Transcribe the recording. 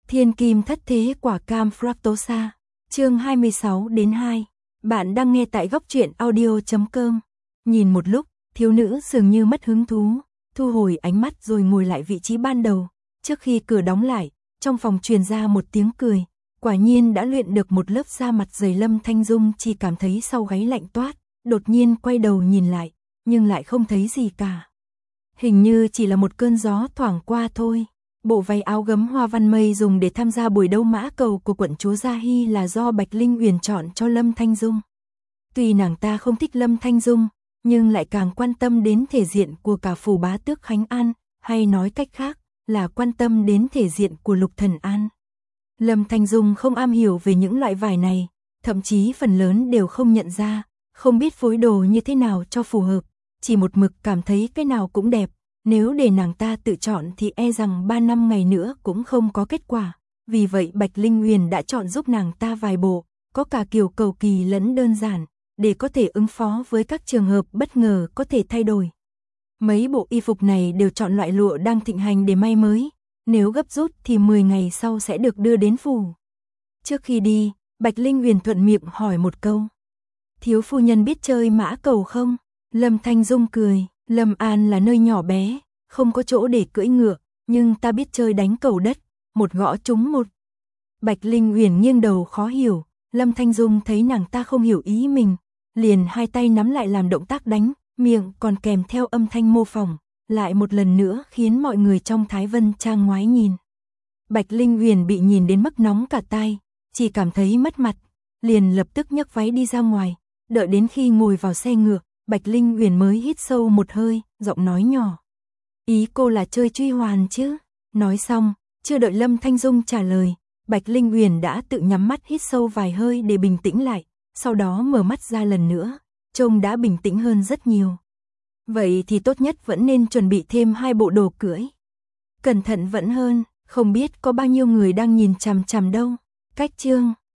Thiên kim thất thế quả cam fructosa. Chương 26-2. Bạn đang nghe tại góc truyện audio.com. Nhìn một lúc, thiếu nữ dường như mất hứng thú, thu hồi ánh mắt rồi ngồi lại vị trí ban đầu. Trước khi cửa đóng lại, trong phòng truyền ra một tiếng cười. Quả nhiên đã luyện được một lớp da mặt dày. Lâm Thanh Dung chỉ cảm thấy sau gáy lạnh toát, đột nhiên quay đầu nhìn lại, nhưng lại không thấy gì cả. Hình như chỉ là một cơn gió thoảng qua thôi. Bộ váy áo gấm hoa văn mây dùng để tham gia buổi đấu mã cầu của quận chúa Gia Hy là do Bạch Linh Uyển chọn cho Lâm Thanh Dung. Tuy nàng ta không thích Lâm Thanh Dung, nhưng lại càng quan tâm đến thể diện của cả phủ bá tước Khánh An, hay nói cách khác là quan tâm đến thể diện của Lục Thần An. Lâm Thanh Dung không am hiểu về những loại vải này, thậm chí phần lớn đều không nhận ra, không biết phối đồ như thế nào cho phù hợp, chỉ một mực cảm thấy cái nào cũng đẹp. Nếu để nàng ta tự chọn thì e rằng 3 năm ngày nữa cũng không có kết quả. Vì vậy Bạch Linh Uyển đã chọn giúp nàng ta vài bộ, có cả kiểu cầu kỳ lẫn đơn giản, để có thể ứng phó với các trường hợp bất ngờ có thể thay đổi. Mấy bộ y phục này đều chọn loại lụa đang thịnh hành để may mới, nếu gấp rút thì 10 ngày sau sẽ được đưa đến phủ. Trước khi đi, Bạch Linh Uyển thuận miệng hỏi một câu. Thiếu phu nhân biết chơi mã cầu không? Lâm Thanh Dung cười. Lâm An là nơi nhỏ bé, không có chỗ để cưỡi ngựa, nhưng ta biết chơi đánh cầu đất, một gõ trúng một. Bạch Linh Uyển nghiêng đầu khó hiểu, Lâm Thanh Dung thấy nàng ta không hiểu ý mình, liền hai tay nắm lại làm động tác đánh, miệng còn kèm theo âm thanh mô phỏng, lại một lần nữa khiến mọi người trong Thái Vân Trang ngoái nhìn. Bạch Linh Uyển bị nhìn đến mức nóng cả tai, chỉ cảm thấy mất mặt, liền lập tức nhấc váy đi ra ngoài, đợi đến khi ngồi vào xe ngựa. Bạch Linh Uyển mới hít sâu một hơi, giọng nói nhỏ. Ý cô là chơi truy hoàn chứ? Nói xong, chưa đợi Lâm Thanh Dung trả lời, Bạch Linh Uyển đã tự nhắm mắt hít sâu vài hơi để bình tĩnh lại, sau đó mở mắt ra lần nữa, trông đã bình tĩnh hơn rất nhiều. Vậy thì tốt nhất vẫn nên chuẩn bị thêm 2 bộ đồ cưỡi. Cẩn thận vẫn hơn, không biết có bao nhiêu người đang nhìn chằm chằm đâu. Cách chương